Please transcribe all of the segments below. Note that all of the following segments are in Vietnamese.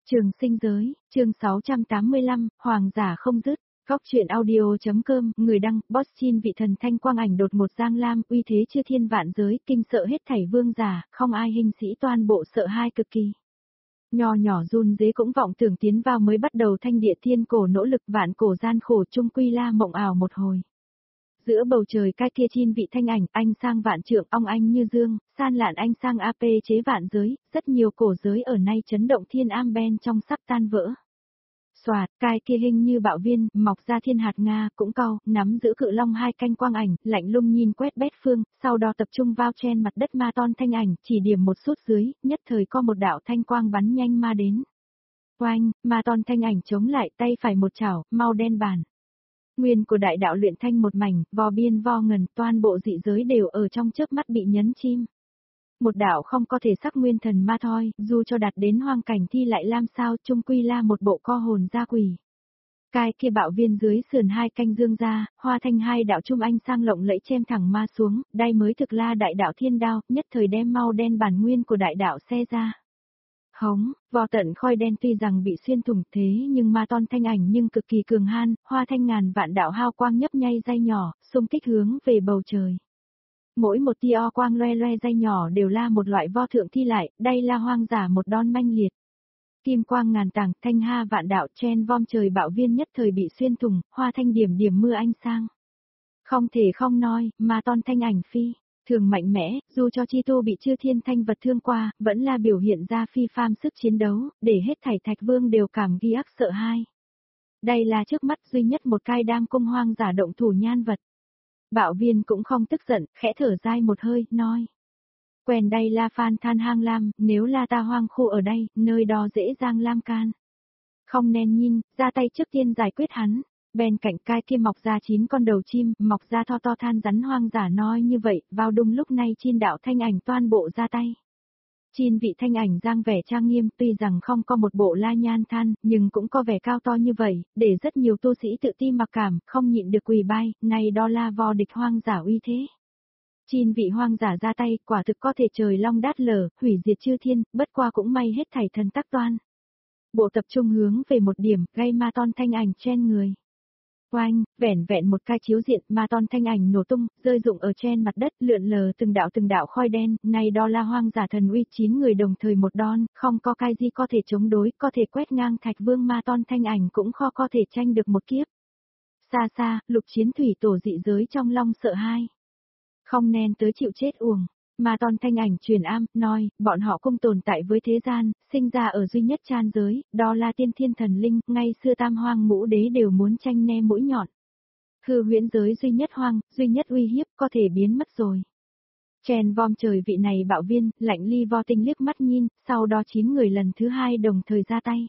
Trường sinh giới, chương 685, Hoàng giả không dứt. Góc truyện audio.com, người đăng, Bossin vị thần thanh quang ảnh đột một giang lam, uy thế chư thiên vạn giới, kinh sợ hết thảy vương giả, không ai hình sĩ toàn bộ sợ hai cực kỳ. Nho nhỏ run dế cũng vọng tưởng tiến vào mới bắt đầu thanh địa thiên cổ nỗ lực vạn cổ gian khổ chung quy la mộng ảo một hồi. Giữa bầu trời cái kia chin vị thanh ảnh, anh sang vạn trượng, ong anh như dương, san lạn anh sang AP chế vạn giới, rất nhiều cổ giới ở nay chấn động thiên am ben trong sắp tan vỡ. Xoạt, cái kia hình như bạo viên, mọc ra thiên hạt Nga, cũng cau, nắm giữ cự long hai canh quang ảnh, lạnh lùng nhìn quét bét phương, sau đó tập trung vào trên mặt đất ma ton thanh ảnh, chỉ điểm một sút dưới, nhất thời có một đạo thanh quang bắn nhanh ma đến. Oanh, ma ton thanh ảnh chống lại tay phải một chảo, mau đen bàn. Nguyên của đại đạo luyện thanh một mảnh, vo biên vo ngần, toàn bộ dị giới đều ở trong chớp mắt bị nhấn chim. Một đạo không có thể sắc nguyên thần ma thoi, dù cho đạt đến hoang cảnh thi lại làm sao, chung quy la một bộ co hồn ra quỷ. Cái kia bạo viên dưới sườn hai canh dương ra, hoa thanh hai đạo trung anh sang lộng lẫy chêm thẳng ma xuống, đây mới thực la đại đạo thiên đao, nhất thời đem mau đen bản nguyên của đại đạo xe ra. Hống, vò tận khoi đen tuy rằng bị xuyên thủng thế nhưng ma ton thanh ảnh nhưng cực kỳ cường han, hoa thanh ngàn vạn đạo hao quang nhấp nhay dây nhỏ, xung kích hướng về bầu trời. Mỗi một tia o quang loe loe dây nhỏ đều là một loại vo thượng thi lại, đây là hoang giả một đòn manh liệt. Kim quang ngàn tàng, thanh ha vạn đạo chen vom trời bạo viên nhất thời bị xuyên thủng, hoa thanh điểm điểm mưa anh sang. Không thể không nói, ma ton thanh ảnh phi. Thường mạnh mẽ, dù cho chi tu bị chư thiên thanh vật thương qua, vẫn là biểu hiện ra phi phàm sức chiến đấu, để hết thảy thạch vương đều cảm ghi ác sợ hai. Đây là trước mắt duy nhất một cai đam cung hoang giả động thủ nhan vật. Bạo viên cũng không tức giận, khẽ thở dài một hơi, nói. Quen đây là phan than hang lam, nếu là ta hoang khu ở đây, nơi đó dễ dàng lam can. Không nên nhìn, ra tay trước tiên giải quyết hắn. Bên cạnh cái kia mọc ra 9 con đầu chim, mọc ra to to than rắn hoang giả nói như vậy, vào đúng lúc này chin đạo thanh ảnh toàn bộ ra tay. Chin vị thanh ảnh giang vẻ trang nghiêm, tuy rằng không có một bộ la nhan than, nhưng cũng có vẻ cao to như vậy, để rất nhiều tu sĩ tự ti mặc cảm, không nhịn được quỳ bay, này đó là vò địch hoang giả uy thế. Chin vị hoang giả ra tay, quả thực có thể trời long đát lở, hủy diệt chư thiên, bất qua cũng may hết thảy thần tắc toan. Bộ tập trung hướng về một điểm, gây ma ton thanh ảnh trên người. Oanh, vẻn vẹn một cái chiếu diện, ma ton thanh ảnh nổ tung, rơi rụng ở trên mặt đất, lượn lờ từng đạo khói đen, này đó là hoang giả thần uy 9 người đồng thời một đòn, không có cái gì có thể chống đối, có thể quét ngang thạch vương ma ton thanh ảnh cũng khó có thể tranh được một kiếp. Xa xa, lục chiến thủy tổ dị giới trong long sợ hai. Không nên tới chịu chết uổng. Ma ton thanh ảnh truyền am, nói, bọn họ cũng tồn tại với thế gian, sinh ra ở duy nhất chan giới, đó là tiên thiên thần linh, ngay xưa tam hoang ngũ đế đều muốn tranh ne mũi nhọn. Hư huyễn giới duy nhất hoang, duy nhất uy hiếp, có thể biến mất rồi. Chèn vom trời vị này bạo viên, lạnh ly vo tinh liếc mắt nhìn, sau đó 9 người lần thứ 2 đồng thời ra tay.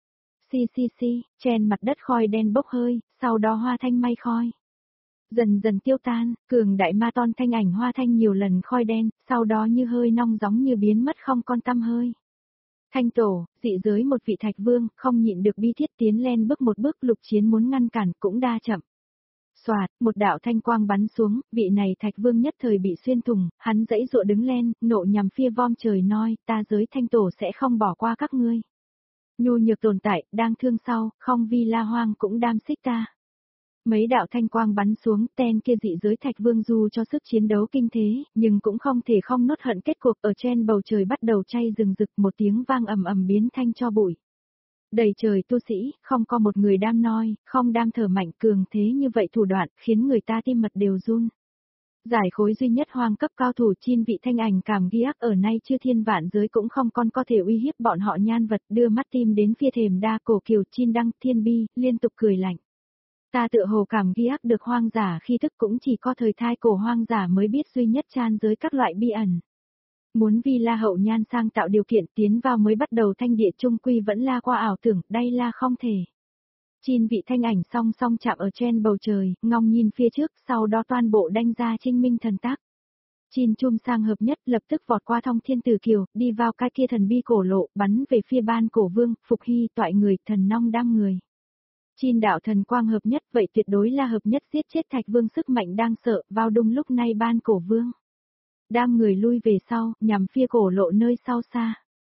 Xì, chèn mặt đất khói đen bốc hơi, sau đó hoa thanh may khói. Dần dần tiêu tan, cường đại ma ton thanh ảnh hoa thanh nhiều lần khói đen, sau đó như hơi nong giống như biến mất không con tăm hơi. Thanh tổ, dị giới một vị thạch vương, không nhịn được bi thiết tiến lên bước một bước, lục chiến muốn ngăn cản cũng đa chậm. Xoạt, một đạo thanh quang bắn xuống, vị này thạch vương nhất thời bị xuyên thủng, hắn dãy dụa đứng lên, nộ nhằm phía vom trời nói, ta giới thanh tổ sẽ không bỏ qua các ngươi. Nhu nhược tồn tại, đang thương sau, không vì la hoang cũng đam xích ta. Mấy đạo thanh quang bắn xuống, tên kia dị giới thạch vương dù cho sức chiến đấu kinh thế, nhưng cũng không thể không nốt hận kết cuộc ở trên bầu trời bắt đầu chay rừng rực, một tiếng vang ầm ầm biến thanh cho bụi. Đầy trời tu sĩ, không có một người đam noi, không đam thở mạnh cường thế như vậy thủ đoạn, khiến người ta tim mật đều run. Giải khối duy nhất hoang cấp cao thủ chin vị thanh ảnh cảm ghi ác ở nay chưa thiên vạn giới cũng không còn có thể uy hiếp bọn họ nhan vật, đưa mắt tim đến phía thềm đa cổ kiều chin đăng thiên bi, liên tục cười lạnh. Ta tựa hồ cảm ghi ác được hoang giả khi thức cũng chỉ có thời thai cổ hoang giả mới biết duy nhất chan giới các loại bi ẩn. Muốn vì la hậu nhan sang tạo điều kiện tiến vào mới bắt đầu thanh địa trung quy vẫn la qua ảo tưởng, đây là không thể. Chin vị thanh ảnh song song chạm ở trên bầu trời, ngong nhìn phía trước, sau đó toàn bộ đánh ra trinh minh thần tác. Chin chum sang hợp nhất lập tức vọt qua thông thiên tử kiều, đi vào cái kia thần bi cổ lộ, bắn về phía ban cổ vương, phục hy toại người, thần nong đam người. Chin đạo thần quang hợp nhất vậy tuyệt đối là hợp nhất giết chết thạch vương sức mạnh đang sợ, vào đúng lúc này ban cổ vương. Đam người lui về sau, nhằm phía cổ lộ nơi sau xa.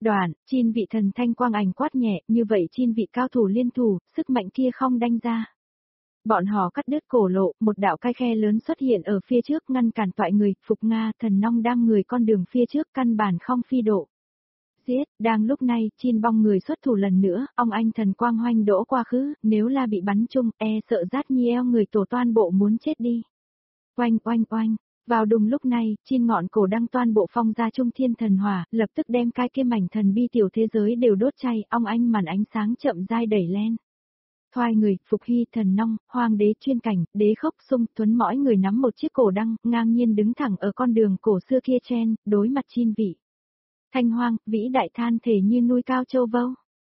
Đoạn, Chin vị thần thanh quang ảnh quát nhẹ, như vậy Chin vị cao thủ liên thủ, sức mạnh kia không đanh ra. Bọn họ cắt đứt cổ lộ, một đạo cái khe lớn xuất hiện ở phía trước ngăn cản toại người, Phục Nga thần nong đang người con đường phía trước căn bản không phi độ. Giết, đang lúc này, Chin bong người xuất thủ lần nữa, ông anh thần quang hoành đỗ qua khứ, nếu là bị bắn chung, sợ rát nhi eo người tổ toan bộ muốn chết đi. Oanh oanh oanh, vào đùng lúc này, Chin ngọn cổ đăng toan bộ phong ra trung thiên thần hỏa, lập tức đem cái kia mảnh thần bi tiểu thế giới đều đốt cháy, ông anh màn ánh sáng chậm rãi đẩy lên. Thoai người, Phục Hy, thần nong, hoàng đế chuyên cảnh, đế khốc sung, tuấn mỗi người nắm một chiếc cổ đăng, ngang nhiên đứng thẳng ở con đường cổ xưa kia trên, đối mặt Chin vị. Thanh hoang, vĩ đại than thể như nuôi cao châu vâu.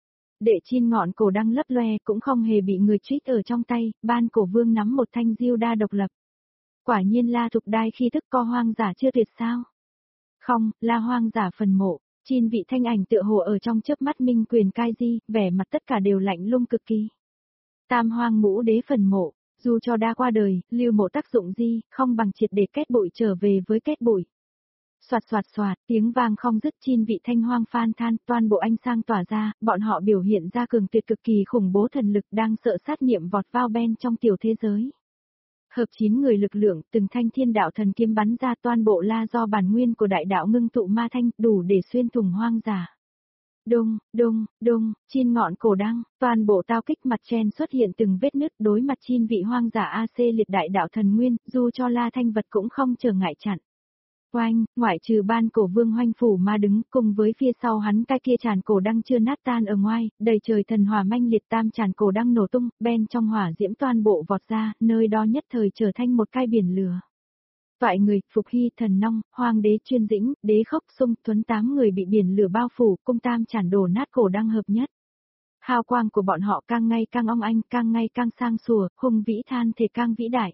Đệ Chin ngọn cổ đăng lấp loe cũng không hề bị người trích ở trong tay, ban cổ vương nắm một thanh diêu đa độc lập. Quả nhiên La Thục Đai khi thức co hoang giả chưa tuyệt sao? Không, là hoang giả phần mộ, Chin vị thanh ảnh tựa hồ ở trong chớp mắt minh quyền cai di, vẻ mặt tất cả đều lạnh lùng cực kỳ. Tam hoang ngũ đế phần mộ, dù cho đã qua đời, lưu mộ tác dụng gì, không bằng triệt để kết bụi trở về với kết bụi. Soạt soạt soạt, tiếng vang không dứt, Chin vị thanh hoang phan than, toàn bộ ánh sang tỏa ra, bọn họ biểu hiện ra cường tuyệt cực kỳ khủng bố thần lực đang sợ sát niệm vọt vào bên trong tiểu thế giới. Hợp 9 người lực lượng, từng thanh thiên đạo thần kiếm bắn ra, toàn bộ la do bản nguyên của đại đạo ngưng tụ ma thanh, đủ để xuyên thủng hoang giả. Đùng, đùng, đùng, Chin ngọn cổ đăng, toàn bộ tao kích mặt trên xuất hiện từng vết nứt, đối mặt Chin vị hoang giả AC liệt đại đạo thần nguyên, dù cho la thanh vật cũng không trở ngại chặn. Oanh, ngoại trừ ban cổ vương hoanh phủ ma đứng, cùng với phía sau hắn cái kia tràn cổ đăng chưa nát tan ở ngoài, đầy trời thần hỏa manh liệt tam tràn cổ đăng nổ tung, bên trong hỏa diễm toàn bộ vọt ra, nơi đó nhất thời trở thành một cái biển lửa. Toại người, Phục Hy, thần nong, hoàng đế chuyên dĩnh, đế khốc sung, tuấn 8 người bị biển lửa bao phủ, cung tam tràn đổ nát cổ đăng hợp nhất. Hào quang của bọn họ càng ngày càng ong ánh, càng ngày càng sang sủa, hùng vĩ than thể càng vĩ đại.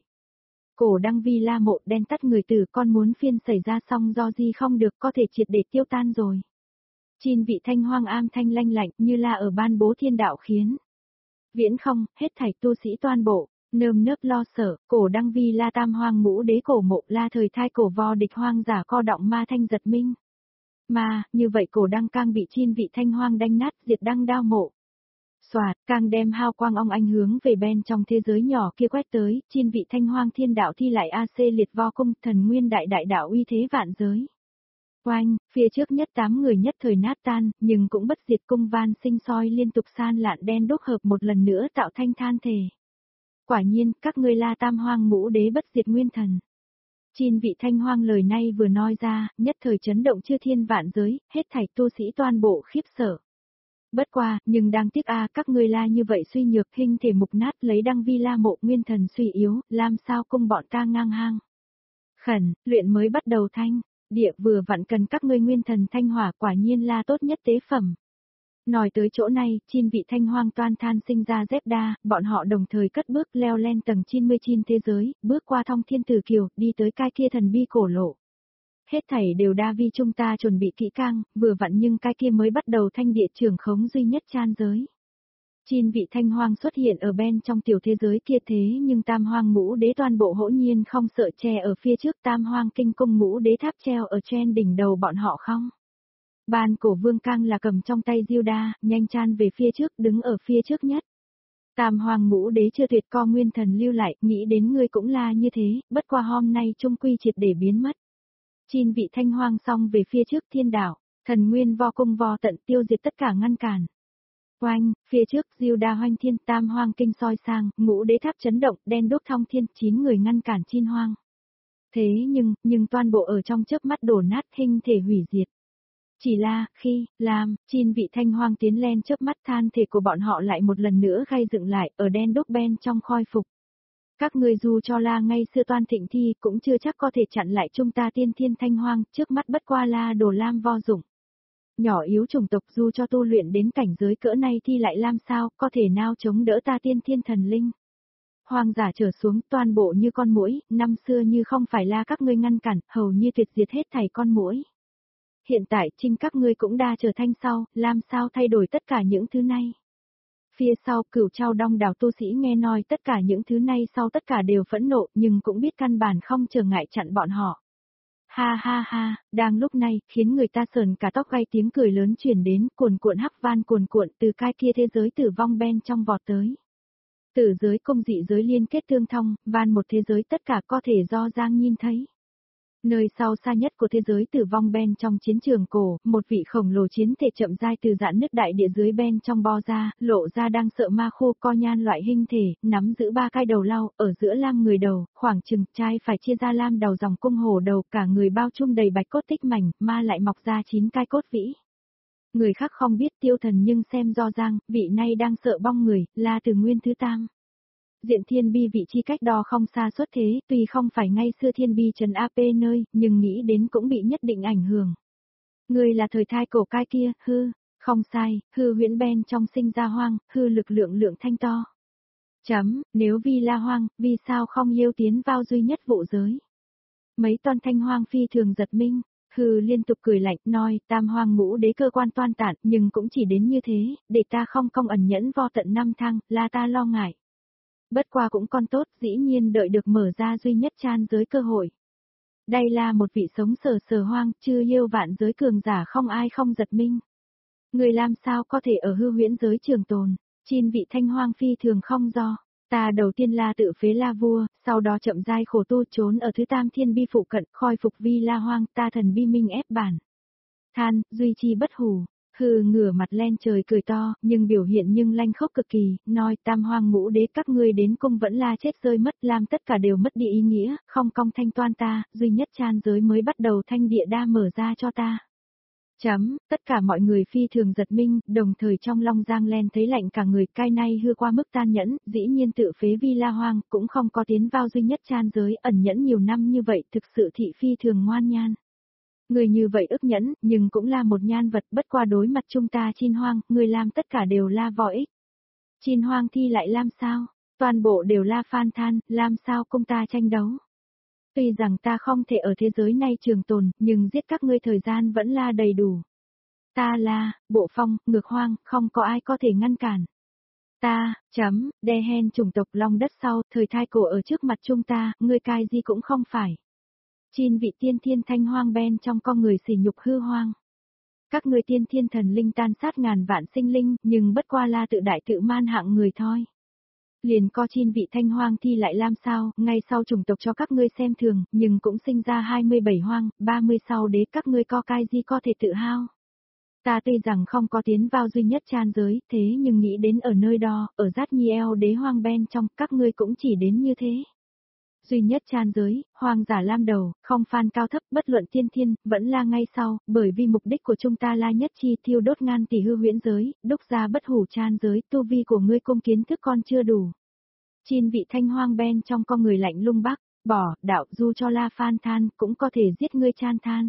Cổ đăng vi la mộ đen tắt người tử con muốn phiên xảy ra xong do gì không được có thể triệt để tiêu tan rồi. Chin vị thanh hoang am thanh lanh lạnh như là ở ban bố thiên đạo khiến. Viễn không, hết thảy tu sĩ toàn bộ, nơm nớp lo sợ, cổ đăng vi la tam hoang ngũ đế cổ mộ la thời thai cổ vo địch hoang giả co động ma thanh giật minh. Mà, như vậy cổ đăng càng bị Chin vị thanh hoang đanh nát diệt đăng đao mộ. Soạt, càng đem hào quang ong ánh hướng về bên trong thế giới nhỏ kia quét tới, Chin vị thanh hoang thiên đạo thi lại AC liệt vo cung, thần nguyên đại đại đạo uy thế vạn giới. Oanh, phía trước nhất 8 người nhất thời nát tan, nhưng cũng bất diệt cung van sinh soi liên tục san lạn đen đúc hợp một lần nữa tạo thanh than thể. Quả nhiên, các ngươi la tam hoang ngũ đế bất diệt nguyên thần. Chin vị thanh hoang lời này vừa nói ra, nhất thời chấn động chư thiên vạn giới, hết thảy tu sĩ toàn bộ khiếp sợ. Bất qua, nhưng đang tiếc các ngươi la như vậy suy nhược hình thể mục nát lấy đăng vi la mộ nguyên thần suy yếu, làm sao cung bọn ta ngang hang. Khẩn, luyện mới bắt đầu thanh, địa vừa vặn cần các ngươi nguyên thần thanh hỏa quả nhiên là tốt nhất tế phẩm. Nói tới chỗ này, Chin vị thanh hoang toan than sinh ra dép đa, bọn họ đồng thời cất bước leo lên tầng 99 thế giới, bước qua thông thiên tử kiều, đi tới cái kia thần bi cổ lộ. Hết thảy đều đa vi chúng ta chuẩn bị kỹ càng, vừa vặn nhưng cái kia mới bắt đầu thanh địa trường khống duy nhất chan giới. Chin vị thanh hoang xuất hiện ở bên trong tiểu thế giới kia thế nhưng tam hoang ngũ đế toàn bộ hỗn nhiên không sợ che ở phía trước tam hoang kinh cung ngũ đế tháp treo ở trên đỉnh đầu bọn họ không. Ban cổ vương cang là cầm trong tay diêu đa, nhanh chan về phía trước đứng ở phía trước nhất. Tam hoàng ngũ đế chưa tuyệt co nguyên thần lưu lại, nghĩ đến ngươi cũng là như thế, bất qua hôm nay trung quy triệt để biến mất. Chin vị thanh hoang xong về phía trước thiên đảo, thần nguyên vo cung vo tận tiêu diệt tất cả ngăn cản. Oanh, phía trước diêu đa hoanh thiên tam hoang kinh soi sang, ngũ đế tháp chấn động, đen đốt thông thiên 9 người ngăn cản Chin hoang. Thế nhưng toàn bộ ở trong chớp mắt đổ nát hình thể hủy diệt. Chỉ là, khi, làm, Chin vị thanh hoang tiến lên chớp mắt than thể của bọn họ lại một lần nữa gây dựng lại ở đen đúc bên trong khôi phục. Các người dù cho là ngay xưa toan thịnh thi cũng chưa chắc có thể chặn lại chúng ta tiên thiên thanh hoang, trước mắt bất qua là đồ lam vo dụng. Nhỏ yếu chủng tộc dù cho tu luyện đến cảnh giới cỡ này thì lại làm sao, có thể nào chống đỡ ta tiên thiên thần linh. Hoang giả trở xuống toàn bộ như con muỗi, năm xưa như không phải là các ngươi ngăn cản, hầu như tuyệt diệt hết thảy con muỗi. Hiện tại trinh các ngươi cũng đa trở thanh sau, làm sao thay đổi tất cả những thứ này. Phía sau Cửu Trao đông đảo tu sĩ nghe nói tất cả những thứ này sau tất cả đều phẫn nộ nhưng cũng biết căn bản không trở ngại chặn bọn họ. Ha ha ha, đang lúc này, khiến người ta sờn cả tóc gai tiếng cười lớn truyền đến, cuồn cuộn hắc van cuồn cuộn từ cái kia thế giới tử vong bên trong vọt tới. Tử giới công dị giới liên kết tương thông, van một thế giới tất cả có thể do Giang nhìn thấy. Nơi sau xa nhất của thế giới tử vong bên trong chiến trường cổ, một vị khổng lồ chiến thể chậm rãi từ dạn nứt đại địa dưới bên trong bo ra, lộ ra đang sợ ma khô co nhan loại hình thể, nắm giữ ba cái đầu lau, ở giữa lam người đầu, khoảng chừng trai phải chia ra lam đầu dòng cung hổ đầu, cả người bao trùm đầy bạch cốt tích mảnh, ma lại mọc ra 9 cái cốt vĩ. Người khác không biết Tiêu Thần nhưng xem do Giang, vị này đang sợ bong người, là từ nguyên thứ tam. Diện thiên bi vị trí cách đo không xa xuất thế, tuy không phải ngay xưa thiên bi trần AP nơi, nhưng nghĩ đến cũng bị nhất định ảnh hưởng. Người là thời thai cổ cai kia, hư, không sai, hư huyễn ben trong sinh ra hoang, hư lực lượng thanh to. Nếu vi la hoang, vì sao không yêu tiến vào duy nhất vụ giới? Mấy toan thanh hoang phi thường giật minh, hư liên tục cười lạnh, nói, tam hoang ngũ đế cơ quan toan tản, nhưng cũng chỉ đến như thế, để ta không công ẩn nhẫn vo tận năm thăng, là ta lo ngại. Bất qua cũng con tốt, dĩ nhiên đợi được mở ra duy nhất chan giới cơ hội. Đây là một vị sống sờ hoang, chưa yêu vạn giới cường giả không ai không giật minh. Người làm sao có thể ở hư huyễn giới trường tồn, chín vị thanh hoang phi thường không do. Ta đầu tiên là tự phế la vua, sau đó chậm rãi khổ tu trốn ở thứ tam thiên bi phụ cận, khôi phục vi la hoang, ta thần bi minh ép bản. Than, duy chi bất hủ. Hư ngửa mặt lên trời cười to, nhưng biểu hiện nhưng lanh khốc cực kỳ, nói tam hoang ngũ đế các ngươi đến cung vẫn là chết rơi mất, làm tất cả đều mất đi ý nghĩa, không công thanh toan ta, duy nhất chan giới mới bắt đầu thanh địa đa mở ra cho ta. Tất cả mọi người phi thường giật minh, đồng thời trong long giang len thấy lạnh cả người, cai nay hư qua mức tan nhẫn, dĩ nhiên tự phế vi la hoang, cũng không có tiến vào duy nhất chan giới, ẩn nhẫn nhiều năm như vậy, thực sự thị phi thường ngoan nhan. Người như vậy ức nhẫn, nhưng cũng là một nhan vật, bất qua đối mặt chúng ta chin hoang, người làm tất cả đều là vò ích. Chin hoang thi lại làm sao? Toàn bộ đều là phan than, làm sao cùng ta tranh đấu? Tuy rằng ta không thể ở thế giới này trường tồn, nhưng giết các ngươi thời gian vẫn là đầy đủ. Ta là, bộ phong, ngược hoang, không có ai có thể ngăn cản. Ta, đe hen chủng tộc long đất sau, thời thai cổ ở trước mặt chúng ta, ngươi cai gì cũng không phải. Chin vị tiên thiên thanh hoang ben trong con người sỉ nhục hư hoang. Các người tiên thiên thần linh tan sát ngàn vạn sinh linh, nhưng bất qua là tự đại tự man hạng người thôi. Liền co chin vị thanh hoang thi lại làm sao, ngay sau chủng tộc cho các ngươi xem thường, nhưng cũng sinh ra 27 hoang, 30 sau đế các ngươi co cai gì có thể tự hao. Ta tuy rằng không có tiến vào duy nhất chan giới, thế nhưng nghĩ đến ở nơi đó, ở Giát Nhi eo đế hoang ben trong, các ngươi cũng chỉ đến như thế. Duy nhất chan giới, hoang giả lam đầu, không phan cao thấp, bất luận tiên thiên, vẫn là ngay sau, bởi vì mục đích của chúng ta là nhất chi thiêu đốt ngàn tỷ hư huyễn giới, đúc ra bất hủ chan giới, tu vi của ngươi cung kiến thức con chưa đủ. Chin vị thanh hoang ben trong con người lạnh lung bắc, bỏ, đạo du cho la phan than, cũng có thể giết ngươi chan than.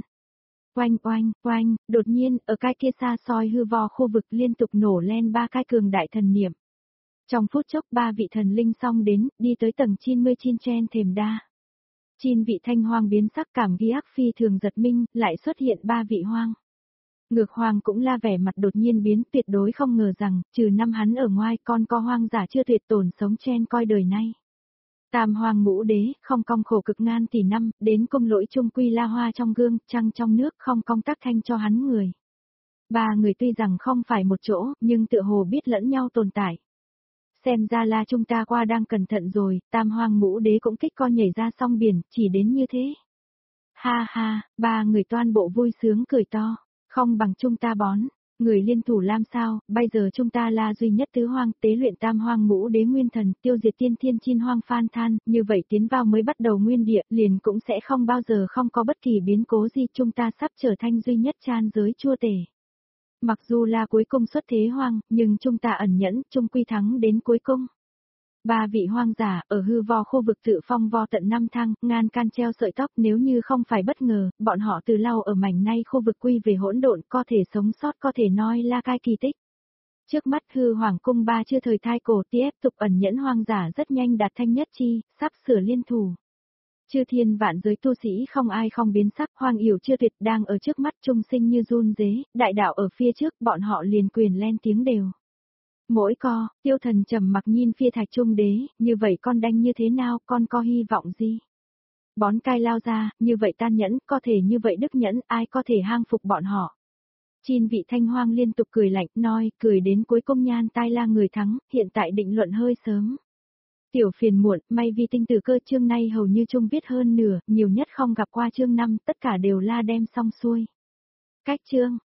Oanh, đột nhiên, ở cái kia xa xôi hư vò khu vực liên tục nổ lên ba cái cường đại thần niệm. Trong phút chốc ba vị thần linh xong đến, đi tới tầng 90 chin chen thềm đa. Chin vị thanh hoang biến sắc cảm ghi ác phi thường giật minh, lại xuất hiện ba vị hoang. Ngược hoang cũng là vẻ mặt đột nhiên biến, tuyệt đối không ngờ rằng, trừ năm hắn ở ngoài con có hoang giả chưa tuyệt tổn sống chen coi đời nay. Tam hoang ngũ đế, không công khổ cực ngàn tỷ năm, đến công lỗi trung quy la hoa trong gương, trăng trong nước, không công tác thanh cho hắn người. Ba người tuy rằng không phải một chỗ, nhưng tựa hồ biết lẫn nhau tồn tại. Xem ra là chúng ta qua đang cẩn thận rồi, tam hoang ngũ đế cũng kích co nhảy ra sông biển, chỉ đến như thế. Ha ha, ba người toan bộ vui sướng cười to, không bằng chúng ta bón, người liên thủ làm sao, bây giờ chúng ta là duy nhất tứ hoang, tế luyện tam hoang ngũ đế nguyên thần, tiêu diệt tiên thiên chin hoang phan than, như vậy tiến vào mới bắt đầu nguyên địa, liền cũng sẽ không bao giờ không có bất kỳ biến cố gì, chúng ta sắp trở thành duy nhất chan giới chua tể. Mặc dù là cuối cùng xuất thế hoang, nhưng chúng ta ẩn nhẫn, chung quy thắng đến cuối cùng. Ba vị hoang giả, ở hư vò khu vực tự phong vo tận năm thang, ngàn can treo sợi tóc, nếu như không phải bất ngờ, bọn họ từ lâu ở mảnh nay khu vực quy về hỗn độn, có thể sống sót có thể nói là cái kỳ tích. Trước mắt hư hoàng cung ba chưa thời thai cổ tiếp tục ẩn nhẫn hoang giả rất nhanh đạt thanh nhất chi, sắp sửa liên thủ. Chư thiên vạn giới tu sĩ không ai không biến sắc, hoang yểu chưa tuyệt đang ở trước mắt trung sinh như run dế, đại đạo ở phía trước bọn họ liền quyền lên tiếng đều. Mỗi co, Tiêu Thần trầm mặc nhìn phía thạch trung đế, như vậy con đanh như thế nào, con có hy vọng gì? Bón cai lao ra, như vậy tan nhẫn, có thể như vậy đức nhẫn, ai có thể hang phục bọn họ. Chin vị Thanh Hoang liên tục cười lạnh, nói, cười đến cuối cùng Nhan Tai La người thắng, hiện tại định luận hơi sớm. Tiểu phiền muộn, may vì tinh tử cơ chương này hầu như chung viết hơn nửa, nhiều nhất không gặp qua chương 5, tất cả đều la đem xong xuôi. Cách chương.